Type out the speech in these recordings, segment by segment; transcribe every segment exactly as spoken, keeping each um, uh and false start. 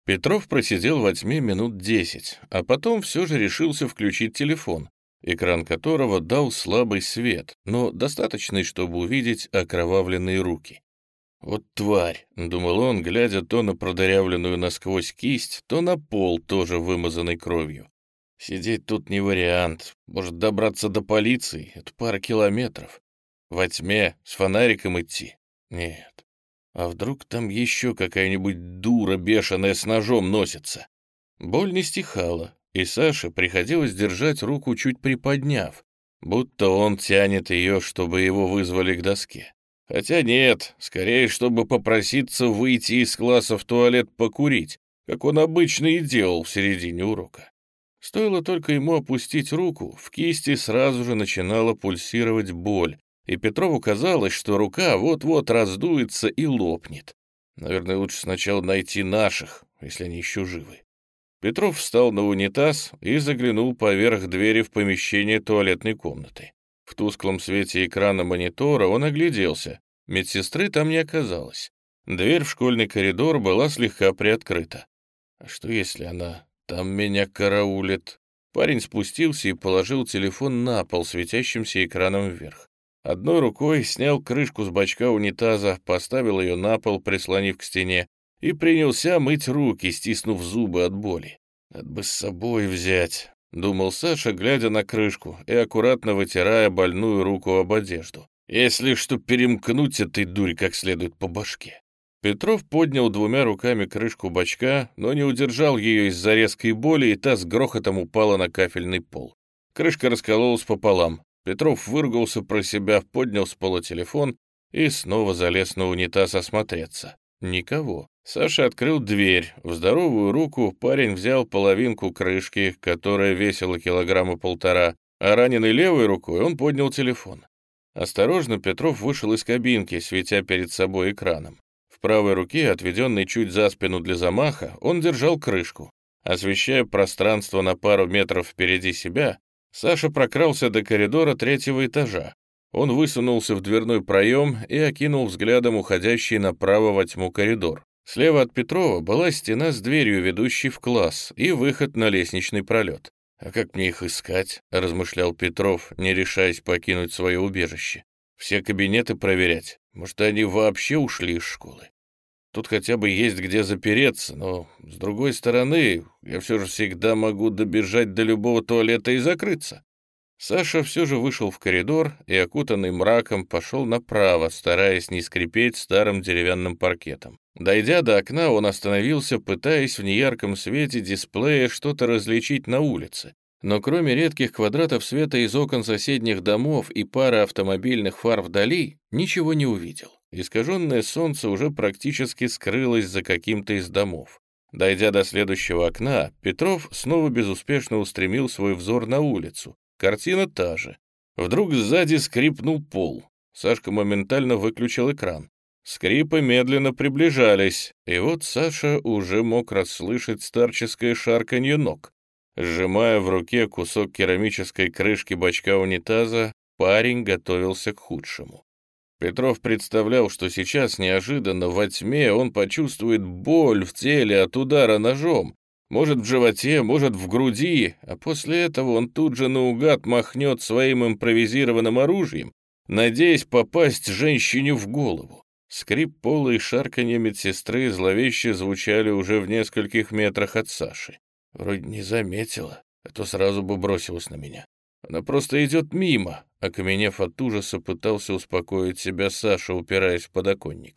Петров просидел во тьме минут десять, а потом все же решился включить телефон, экран которого дал слабый свет, но достаточный, чтобы увидеть окровавленные руки. «Вот тварь», — думал он, глядя то на продырявленную насквозь кисть, то на пол, тоже вымазанный кровью. «Сидеть тут не вариант. Может, добраться до полиции? Это пара километров. Во тьме с фонариком идти? Нет. А вдруг там еще какая-нибудь дура бешеная с ножом носится?» Боль не стихала, и Саше приходилось держать руку чуть приподняв, будто он тянет ее, чтобы его вызвали к доске. Хотя нет, скорее, чтобы попроситься выйти из класса в туалет покурить, как он обычно и делал в середине урока. Стоило только ему опустить руку, в кисти сразу же начинала пульсировать боль, и Петрову казалось, что рука вот-вот раздуется и лопнет. Наверное, лучше сначала найти наших, если они еще живы. Петров встал на унитаз и заглянул поверх двери в помещение туалетной комнаты. В тусклом свете экрана монитора он огляделся. Медсестры там не оказалось. Дверь в школьный коридор была слегка приоткрыта. А что если она там меня караулит? Парень спустился и положил телефон на пол светящимся экраном вверх. Одной рукой снял крышку с бачка унитаза, поставил ее на пол, прислонив к стене, и принялся мыть руки, стиснув зубы от боли. «Надо бы с собой взять», — думал Саша, глядя на крышку и аккуратно вытирая больную руку об одежду. «Если что, перемкнуть этой дури как следует по башке». Петров поднял двумя руками крышку бачка, но не удержал ее из-за резкой боли, и та с грохотом упала на кафельный пол. Крышка раскололась пополам. Петров выругался про себя, поднял с пола телефон и снова залез на унитаз осмотреться. Никого. Саша открыл дверь. В здоровую руку парень взял половинку крышки, которая весила килограмма полтора, а раненой левой рукой он поднял телефон. Осторожно Петров вышел из кабинки, светя перед собой экраном. В правой руке, отведенной чуть за спину для замаха, он держал крышку. Освещая пространство на пару метров впереди себя, Саша прокрался до коридора третьего этажа. Он высунулся в дверной проем и окинул взглядом уходящий направо во тьму коридор. Слева от Петрова была стена с дверью, ведущей в класс, и выход на лестничный пролет. «А как мне их искать?» — размышлял Петров, не решаясь покинуть свое убежище. «Все кабинеты проверять? Может, они вообще ушли из школы? Тут хотя бы есть где запереться, но, с другой стороны, я все же всегда могу добежать до любого туалета и закрыться». Саша все же вышел в коридор и, окутанный мраком, пошел направо, стараясь не скрипеть старым деревянным паркетом. Дойдя до окна, он остановился, пытаясь в неярком свете дисплея что-то различить на улице. Но кроме редких квадратов света из окон соседних домов и пары автомобильных фар вдали, ничего не увидел. Искаженное солнце уже практически скрылось за каким-то из домов. Дойдя до следующего окна, Петров снова безуспешно устремил свой взор на улицу. Картина та же. Вдруг сзади скрипнул пол. Сашка моментально выключил экран. Скрипы медленно приближались, и вот Саша уже мог расслышать старческое шарканье ног. Сжимая в руке кусок керамической крышки бачка унитаза, парень готовился к худшему. Петров представлял, что сейчас неожиданно во тьме он почувствует боль в теле от удара ножом, может, в животе, может, в груди, а после этого он тут же наугад махнет своим импровизированным оружием, надеясь попасть женщине в голову. Скрип пола и шарканье медсестры зловеще звучали уже в нескольких метрах от Саши. Вроде не заметила, а то сразу бы бросилась на меня. Она просто идет мимо, окаменев от ужаса, пытался успокоить себя Саша, упираясь в подоконник.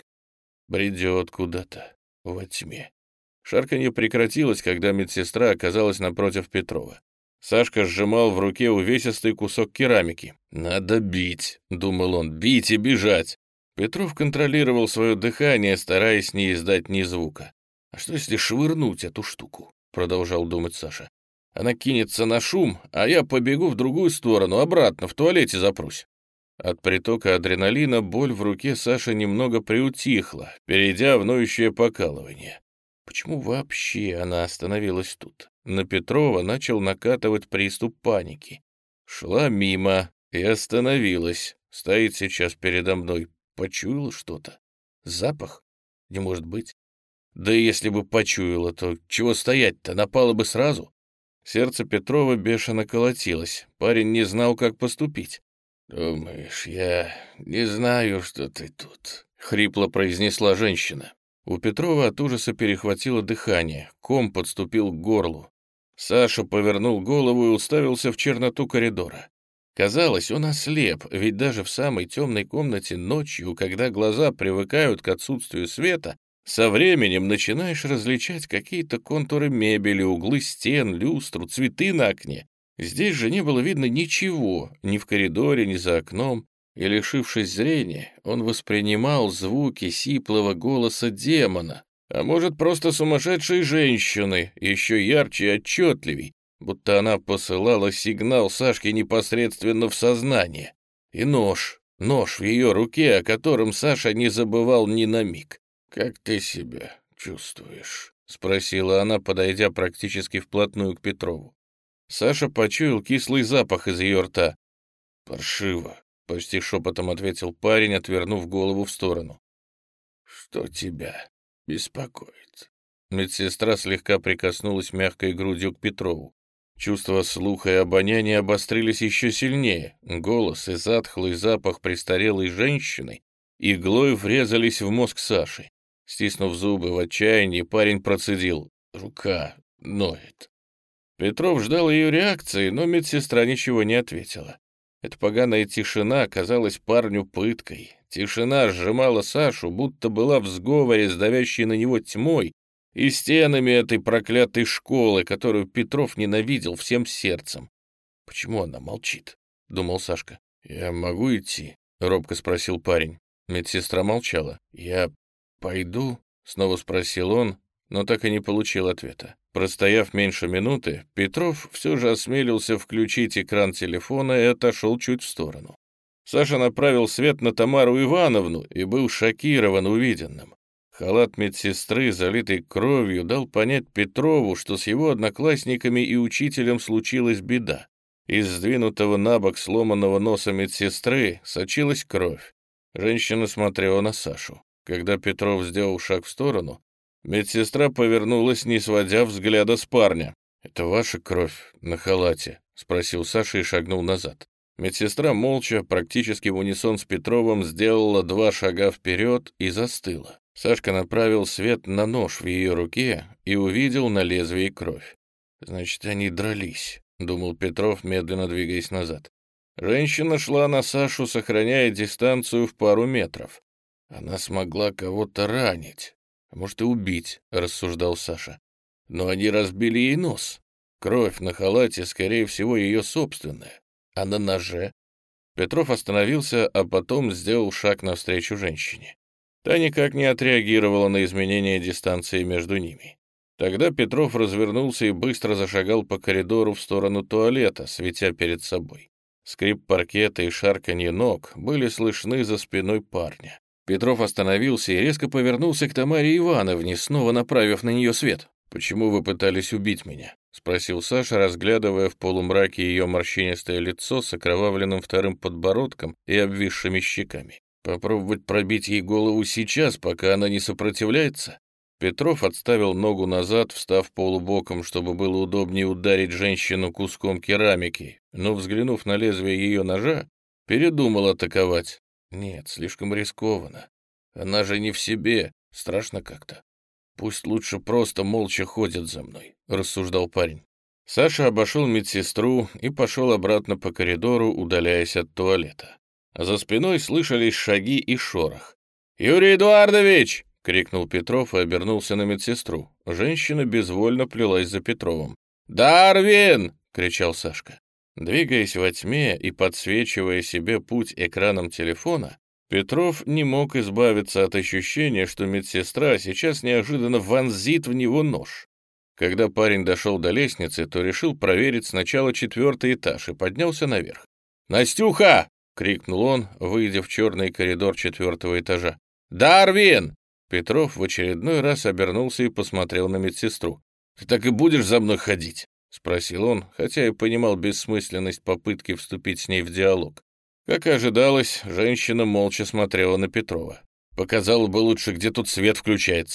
Бредет куда-то во тьме. Шарканье прекратилось, когда медсестра оказалась напротив Петрова. Сашка сжимал в руке увесистый кусок керамики. «Надо бить», — думал он, — «бить и бежать». Петров контролировал свое дыхание, стараясь не издать ни звука. «А что, если швырнуть эту штуку?» — продолжал думать Саша. «Она кинется на шум, а я побегу в другую сторону, обратно, в туалете запрусь». От притока адреналина боль в руке Саши немного приутихла, перейдя в ноющее покалывание. Почему вообще она остановилась тут? На Петрова начал накатывать приступ паники. Шла мимо и остановилась. Стоит сейчас передо мной. Почуяла что-то? Запах? Не может быть. Да и если бы почуяла, то чего стоять-то, напала бы сразу. Сердце Петрова бешено колотилось, парень не знал, как поступить. «Думаешь, я не знаю, что ты тут?» — хрипло произнесла женщина. У Петрова от ужаса перехватило дыхание, ком подступил к горлу. Саша повернул голову и уставился в черноту коридора. Казалось, он ослеп, ведь даже в самой темной комнате ночью, когда глаза привыкают к отсутствию света, со временем начинаешь различать какие-то контуры мебели, углы стен, люстру, цветы на окне. Здесь же не было видно ничего, ни в коридоре, ни за окном, и, лишившись зрения, он воспринимал звуки сиплого голоса демона, а может, просто сумасшедшей женщины, еще ярче и отчетливей, будто она посылала сигнал Сашке непосредственно в сознание. И нож, нож в ее руке, о котором Саша не забывал ни на миг. «Как ты себя чувствуешь?» — спросила она, подойдя практически вплотную к Петрову. Саша почуял кислый запах из ее рта. «Паршиво», — почти шепотом ответил парень, отвернув голову в сторону. «Что тебя беспокоит?» Медсестра слегка прикоснулась мягкой грудью к Петрову. Чувства слуха и обоняния обострились еще сильнее. Голос и затхлый запах престарелой женщины иглой врезались в мозг Саши. Стиснув зубы в отчаянии, парень процедил: «Рука ноет». Петров ждал ее реакции, но медсестра ничего не ответила. Эта поганая тишина казалась парню пыткой. Тишина сжимала Сашу, будто была в сговоре с давящей на него тьмой и стенами этой проклятой школы, которую Петров ненавидел всем сердцем. «Почему она молчит?» — думал Сашка. «Я могу идти?» — робко спросил парень. Медсестра молчала. «Я пойду?» — снова спросил он, но так и не получил ответа. Простояв меньше минуты, Петров все же осмелился включить экран телефона и отошел чуть в сторону. Саша направил свет на Тамару Ивановну и был шокирован увиденным. Халат медсестры, залитый кровью, дал понять Петрову, что с его одноклассниками и учителем случилась беда. Из сдвинутого на бок сломанного носа медсестры сочилась кровь. Женщина смотрела на Сашу. Когда Петров сделал шаг в сторону, медсестра повернулась, не сводя взгляда с парня. «Это ваша кровь на халате?» — спросил Саша и шагнул назад. Медсестра молча, практически в унисон с Петровым, сделала два шага вперед и застыла. Сашка направил свет на нож в ее руке и увидел на лезвии кровь. «Значит, они дрались», — думал Петров, медленно двигаясь назад. Женщина шла на Сашу, сохраняя дистанцию в пару метров. Она смогла кого-то ранить, а может и убить, рассуждал Саша. Но они разбили ей нос. Кровь на халате, скорее всего, ее собственная. А на ноже? Петров остановился, а потом сделал шаг навстречу женщине. Та никак не отреагировала на изменение дистанции между ними. Тогда Петров развернулся и быстро зашагал по коридору в сторону туалета, светя перед собой. Скрип паркета и шарканье ног были слышны за спиной парня. Петров остановился и резко повернулся к Тамаре Ивановне, снова направив на нее свет. «Почему вы пытались убить меня?» — спросил Саша, разглядывая в полумраке ее морщинистое лицо с окровавленным вторым подбородком и обвисшими щеками. «Попробовать пробить ей голову сейчас, пока она не сопротивляется?» Петров отставил ногу назад, встав полубоком, чтобы было удобнее ударить женщину куском керамики, но, взглянув на лезвие ее ножа, передумал атаковать. «Нет, слишком рискованно. Она же не в себе, страшно как-то. Пусть лучше просто молча ходит за мной», — рассуждал парень. Саша обошел медсестру и пошел обратно по коридору, удаляясь от туалета. А за спиной слышались шаги и шорох. «Юрий Эдуардович!» — крикнул Петров и обернулся на медсестру. Женщина безвольно плелась за Петровым. «Дарвин!» — кричал Сашка. Двигаясь во тьме и подсвечивая себе путь экраном телефона, Петров не мог избавиться от ощущения, что медсестра сейчас неожиданно вонзит в него нож. Когда парень дошел до лестницы, то решил проверить сначала четвертый этаж и поднялся наверх. «Настюха!» — крикнул он, выйдя в черный коридор четвертого этажа. «Дарвин!» Петров в очередной раз обернулся и посмотрел на медсестру. «Ты так и будешь за мной ходить?» — спросил он, хотя и понимал бессмысленность попытки вступить с ней в диалог. Как и ожидалось, женщина молча смотрела на Петрова. «Показала бы лучше, где тут свет включается».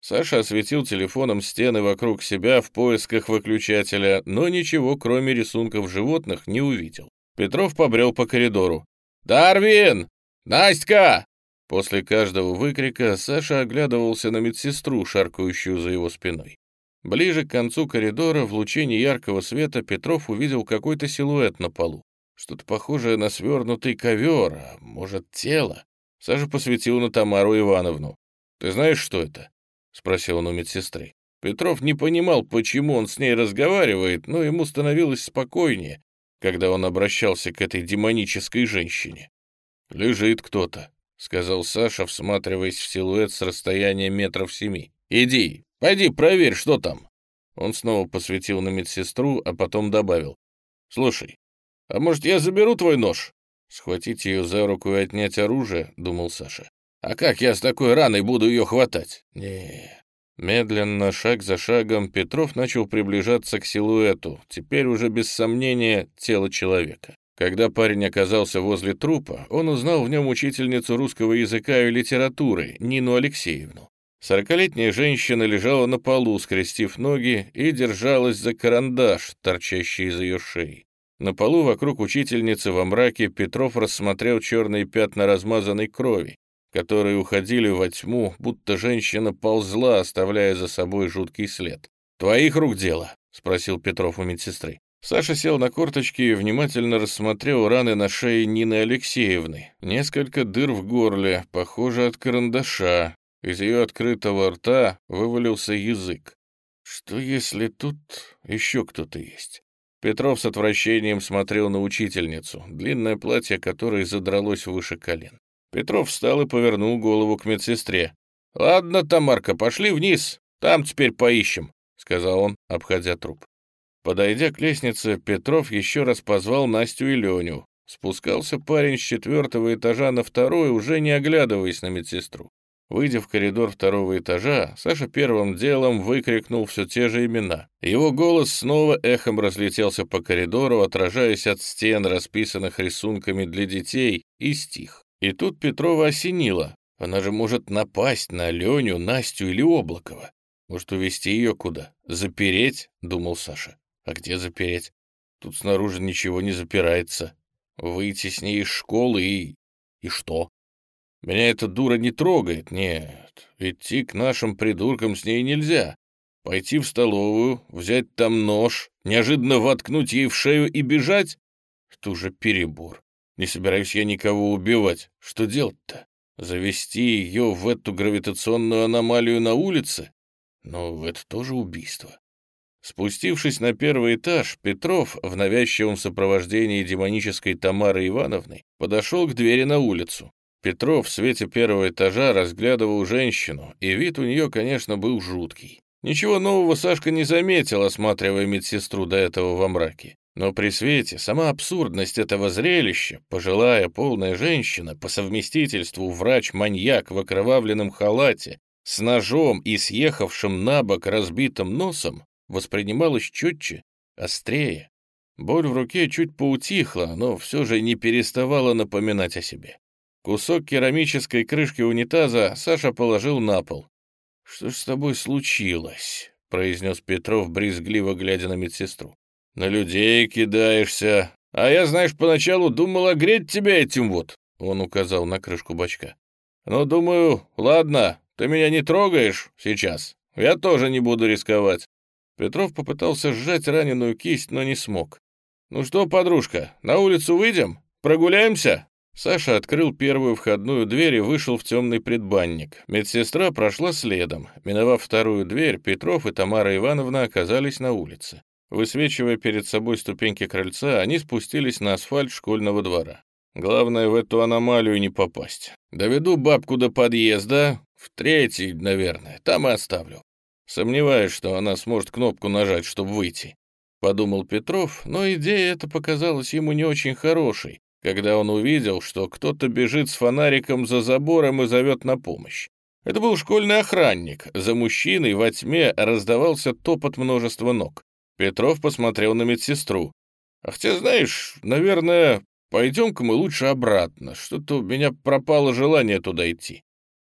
Саша осветил телефоном стены вокруг себя в поисках выключателя, но ничего, кроме рисунков животных, не увидел. Петров побрел по коридору. «Дарвин! Настя!» После каждого выкрика Саша оглядывался на медсестру, шаркающую за его спиной. Ближе к концу коридора, в луче неяркого света, Петров увидел какой-то силуэт на полу. Что-то похожее на свернутый ковер, а может, тело. Саша посветил на Тамару Ивановну. «Ты знаешь, что это?» — спросил он у медсестры. Петров не понимал, почему он с ней разговаривает, но ему становилось спокойнее, когда он обращался к этой демонической женщине. «Лежит кто-то», — сказал Саша, всматриваясь в силуэт с расстояния метров семи. «Иди, пойди проверь, что там». Он снова посветил на медсестру, а потом добавил. «Слушай, а может, я заберу твой нож?» «Схватить ее за руку и отнять оружие», — думал Саша. «А как я с такой раной буду ее хватать?» не Медленно, шаг за шагом, Петров начал приближаться к силуэту, теперь уже без сомнения тело человека. Когда парень оказался возле трупа, он узнал в нем учительницу русского языка и литературы Нину Алексеевну. Сорокалетняя женщина лежала на полу, скрестив ноги, и держалась за карандаш, торчащий из ее шеи. На полу вокруг учительницы во мраке Петров рассмотрел черные пятна размазанной крови, которые уходили во тьму, будто женщина ползла, оставляя за собой жуткий след. «Твоих рук дело?» — спросил Петров у медсестры. Саша сел на корточки и внимательно рассмотрел раны на шее Нины Алексеевны. Несколько дыр в горле, похоже, от карандаша. Из ее открытого рта вывалился язык. Что если тут еще кто-то есть? Петров с отвращением смотрел на учительницу, длинное платье которой задралось выше колен. Петров встал и повернул голову к медсестре. «Ладно, Тамарка, пошли вниз, там теперь поищем», — сказал он, обходя труп. Подойдя к лестнице, Петров еще раз позвал Настю и Леню. Спускался парень с четвертого этажа на второй, уже не оглядываясь на медсестру. Выйдя в коридор второго этажа, Саша первым делом выкрикнул все те же имена. Его голос снова эхом разлетелся по коридору, отражаясь от стен, расписанных рисунками для детей, и стих. И тут Петрова осенило. Она же может напасть на Леню, Настю или Облакова. Может, увезти ее куда? Запереть? — думал Саша. А где запереть? Тут снаружи ничего не запирается. Выйти с ней из школы и... И что? Меня эта дура не трогает, нет. Идти к нашим придуркам с ней нельзя. Пойти в столовую, взять там нож, неожиданно воткнуть ей в шею и бежать? Это уже перебор. Не собираюсь я никого убивать. Что делать-то? Завести ее в эту гравитационную аномалию на улице? Ну, это тоже убийство. Спустившись на первый этаж, Петров в навязчивом сопровождении демонической Тамары Ивановны подошел к двери на улицу. Петров в свете первого этажа разглядывал женщину, и вид у нее, конечно, был жуткий. Ничего нового Сашка не заметил, осматривая медсестру до этого во мраке. Но при свете сама абсурдность этого зрелища, пожилая полная женщина, по совместительству врач-маньяк в окровавленном халате, с ножом и съехавшим на бок разбитым носом, воспринималась четче, острее. Боль в руке чуть поутихла, но все же не переставала напоминать о себе. Кусок керамической крышки унитаза Саша положил на пол. «Что ж с тобой случилось?» — произнес Петров, брезгливо глядя на медсестру. «На людей кидаешься. А я, знаешь, поначалу думал огреть тебя этим вот», — он указал на крышку бачка. «Но думаю, ладно, ты меня не трогаешь сейчас. Я тоже не буду рисковать». Петров попытался сжать раненую кисть, но не смог. «Ну что, подружка, на улицу выйдем? Прогуляемся?» Саша открыл первую входную дверь и вышел в темный предбанник. Медсестра прошла следом. Миновав вторую дверь, Петров и Тамара Ивановна оказались на улице. Высвечивая перед собой ступеньки крыльца, они спустились на асфальт школьного двора. «Главное, в эту аномалию не попасть. Доведу бабку до подъезда, в третий, наверное, там и оставлю. Сомневаюсь, что она сможет кнопку нажать, чтобы выйти», — подумал Петров, но идея эта показалась ему не очень хорошей, когда он увидел, что кто-то бежит с фонариком за забором и зовет на помощь. Это был школьный охранник. За мужчиной во тьме раздавался топот множества ног. Петров посмотрел на медсестру. «А хотя, знаешь, наверное, пойдем-ка мы лучше обратно. Что-то у меня пропало желание туда идти».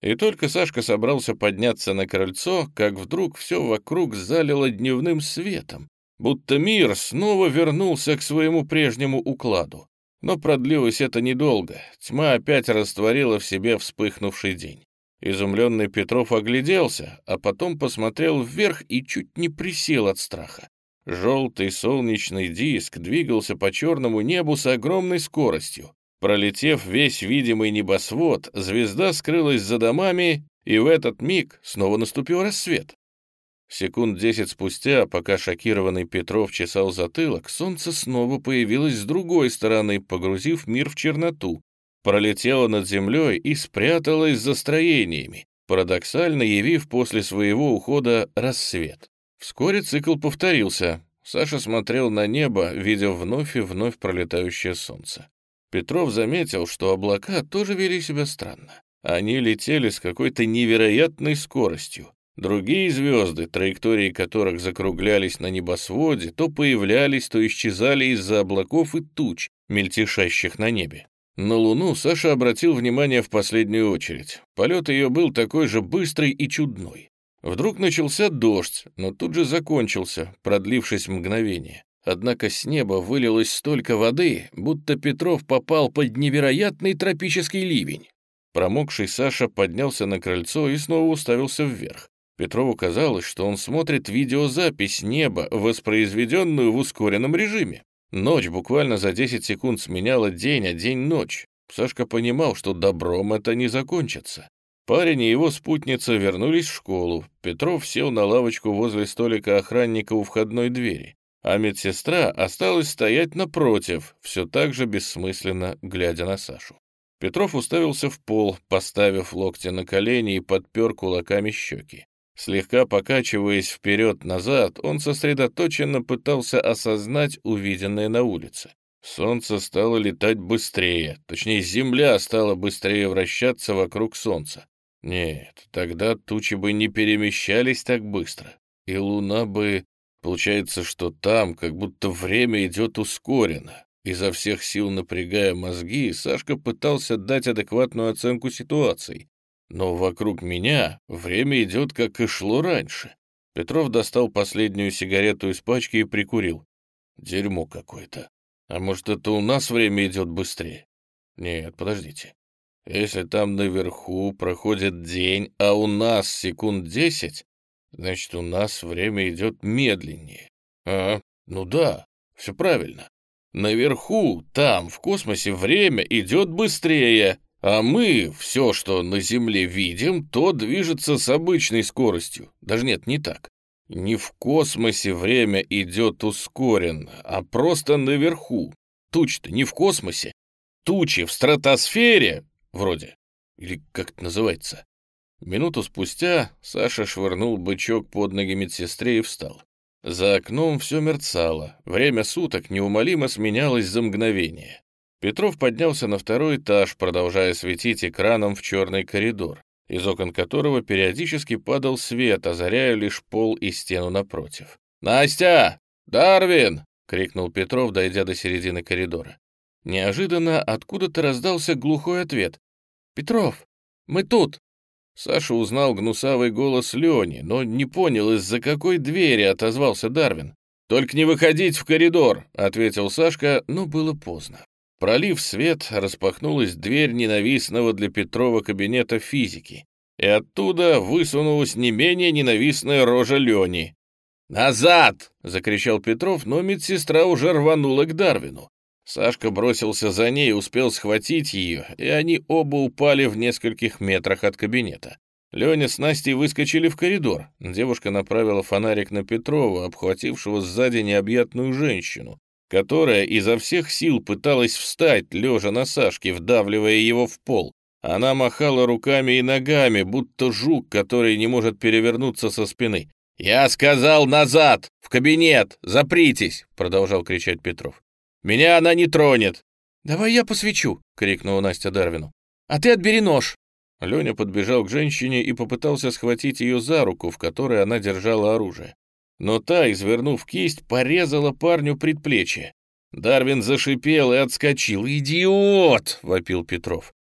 И только Сашка собрался подняться на крыльцо, как вдруг все вокруг залило дневным светом, будто мир снова вернулся к своему прежнему укладу. Но продлилось это недолго, тьма опять растворила в себе вспыхнувший день. Изумленный Петров огляделся, а потом посмотрел вверх и чуть не присел от страха. Желтый солнечный диск двигался по черному небу с огромной скоростью. Пролетев весь видимый небосвод, звезда скрылась за домами, и в этот миг снова наступил рассвет. Секунд десять спустя, пока шокированный Петров чесал затылок, солнце снова появилось с другой стороны, погрузив мир в черноту, пролетело над землей и спряталось за строениями, парадоксально явив после своего ухода рассвет. Вскоре цикл повторился. Саша смотрел на небо, видя вновь и вновь пролетающее солнце. Петров заметил, что облака тоже вели себя странно. Они летели с какой-то невероятной скоростью. Другие звезды, траектории которых закруглялись на небосводе, то появлялись, то исчезали из-за облаков и туч, мельтешащих на небе. На Луну Саша обратил внимание в последнюю очередь. Полет ее был такой же быстрый и чудной. Вдруг начался дождь, но тут же закончился, продлившись мгновение. Однако с неба вылилось столько воды, будто Петров попал под невероятный тропический ливень. Промокший Саша поднялся на крыльцо и снова уставился вверх. Петрову казалось, что он смотрит видеозапись неба, воспроизведенную в ускоренном режиме. Ночь буквально за десять секунд сменяла день, а день — ночь. Сашка понимал, что добром это не закончится. Парень и его спутница вернулись в школу. Петров сел на лавочку возле столика охранника у входной двери, а медсестра осталась стоять напротив, все так же бессмысленно глядя на Сашу. Петров уставился в пол, поставив локти на колени и подпер кулаками щеки. Слегка покачиваясь вперед-назад, он сосредоточенно пытался осознать увиденное на улице. Солнце стало летать быстрее, точнее, Земля стала быстрее вращаться вокруг Солнца. Нет, тогда тучи бы не перемещались так быстро, и Луна бы... Получается, что там как будто время идет ускоренно. Изо всех сил напрягая мозги, Сашка пытался дать адекватную оценку ситуации. Но вокруг меня время идет, как и шло раньше. Петров достал последнюю сигарету из пачки и прикурил. Дерьмо какое-то. А может, это у нас время идет быстрее? Нет, подождите. Если там наверху проходит день, а у нас секунд десять, значит, у нас время идет медленнее. А, ну да, все правильно. Наверху, там, в космосе, время идет быстрее, а мы, все, что на Земле видим, то движется с обычной скоростью. Даже нет, не так. Не в космосе время идет ускоренно, а просто наверху. Тучи-то не в космосе. Тучи в стратосфере, вроде. Или как это называется? Минуту спустя Саша швырнул бычок под ноги медсестре и встал. За окном все мерцало, время суток неумолимо сменялось за мгновение. Петров поднялся на второй этаж, продолжая светить экраном в черный коридор, из окон которого периодически падал свет, озаряя лишь пол и стену напротив. «Настя! Дарвин!» — крикнул Петров, дойдя до середины коридора. Неожиданно откуда-то раздался глухой ответ. «Петров, мы тут!» Саша узнал гнусавый голос Лени, но не понял, из-за какой двери отозвался Дарвин. «Только не выходить в коридор!» — ответил Сашка, но было поздно. Пролив свет, распахнулась дверь ненавистного для Петрова кабинета физики, и оттуда высунулась не менее ненавистная рожа Лени. «Назад!» — закричал Петров, но медсестра уже рванула к Дарвину. Сашка бросился за ней, успел схватить ее, и они оба упали в нескольких метрах от кабинета. Леня с Настей выскочили в коридор. Девушка направила фонарик на Петрова, обхватившего сзади необъятную женщину, которая изо всех сил пыталась встать, лежа на Сашке, вдавливая его в пол. Она махала руками и ногами, будто жук, который не может перевернуться со спины. «Я сказал назад! В кабинет! Запритесь!» — продолжал кричать Петров. «Меня она не тронет!» «Давай я посвечу!» — крикнула Настя Дарвину. «А ты отбери нож!» Леня подбежал к женщине и попытался схватить ее за руку, в которой она держала оружие. Но та, извернув кисть, порезала парню предплечье. Дарвин зашипел и отскочил. «Идиот!» — вопил Петров.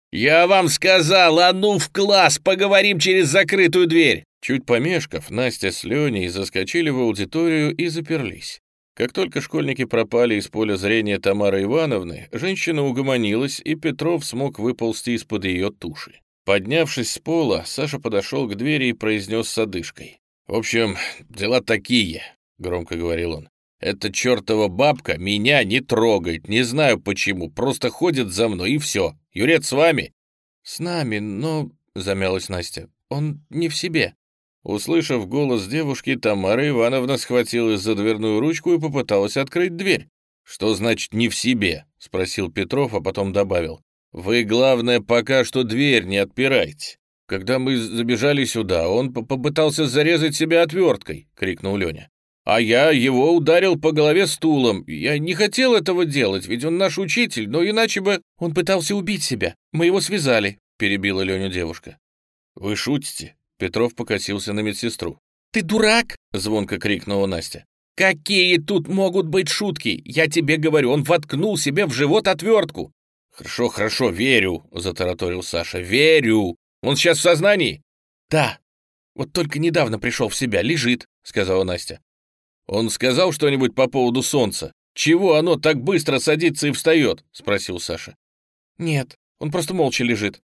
«Я вам сказал, а ну в класс, поговорим через закрытую дверь!» Чуть помешков, Настя с Леней заскочили в аудиторию и заперлись. Как только школьники пропали из поля зрения Тамары Ивановны, женщина угомонилась, и Петров смог выползти из-под ее туши. Поднявшись с пола, Саша подошел к двери и произнес с одышкой. «В общем, дела такие», — громко говорил он. «Эта чертова бабка меня не трогает, не знаю почему, просто ходит за мной, и все. Юрец с вами?» «С нами, но...» — замялась Настя. «Он не в себе». Услышав голос девушки, Тамара Ивановна схватилась за дверную ручку и попыталась открыть дверь. «Что значит «не в себе»?» — спросил Петров, а потом добавил. «Вы, главное, пока что дверь не отпирайте. Когда мы забежали сюда, он попытался зарезать себя отверткой», — крикнул Леня. «А я его ударил по голове стулом. Я не хотел этого делать, ведь он наш учитель, но иначе бы...» «Он пытался убить себя. Мы его связали», — перебила Леню девушка. «Вы шутите?» Петров покосился на медсестру. «Ты дурак!» — звонко крикнула Настя. «Какие тут могут быть шутки? Я тебе говорю, он воткнул себе в живот отвертку!» «Хорошо, хорошо, верю!» — затараторил Саша. «Верю! Он сейчас в сознании?» «Да. Вот только недавно пришел в себя, лежит», — сказала Настя. «Он сказал что-нибудь по поводу солнца? Чего оно так быстро садится и встает?» — спросил Саша. «Нет, он просто молча лежит».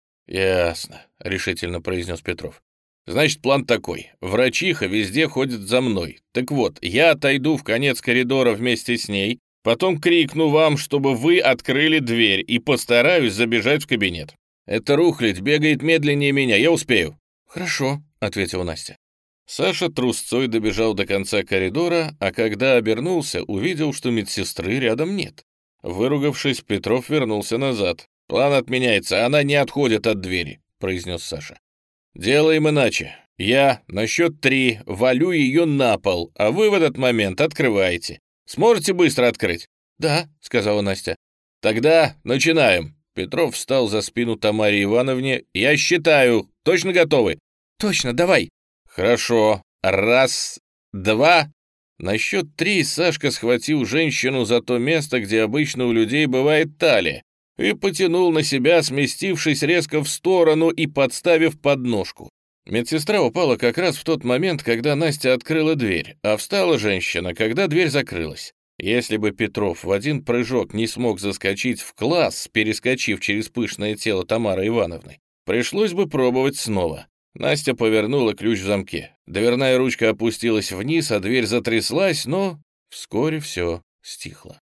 «Ясно», — решительно произнес Петров. «Значит, план такой. Врачиха везде ходит за мной. Так вот, я отойду в конец коридора вместе с ней, потом крикну вам, чтобы вы открыли дверь, и постараюсь забежать в кабинет. Эта рухлядь бегает медленнее меня, я успею». «Хорошо», — ответила Настя. Саша трусцой добежал до конца коридора, а когда обернулся, увидел, что медсестры рядом нет. Выругавшись, Петров вернулся назад. «План отменяется, она не отходит от двери», — произнес Саша. «Делаем иначе. Я на счет три валю ее на пол, а вы в этот момент открываете. Сможете быстро открыть?» «Да», — сказала Настя. «Тогда начинаем». Петров встал за спину Тамаре Ивановне. «Я считаю. Точно готовы?» «Точно, давай». «Хорошо. Раз, два...» На счет три Сашка схватил женщину за то место, где обычно у людей бывает талия, и потянул на себя, сместившись резко в сторону и подставив подножку. Медсестра упала как раз в тот момент, когда Настя открыла дверь, а встала женщина, когда дверь закрылась. Если бы Петров в один прыжок не смог заскочить в класс, перескочив через пышное тело Тамары Ивановны, пришлось бы пробовать снова. Настя повернула ключ в замке. Дверная ручка опустилась вниз, а дверь затряслась, но вскоре все стихло.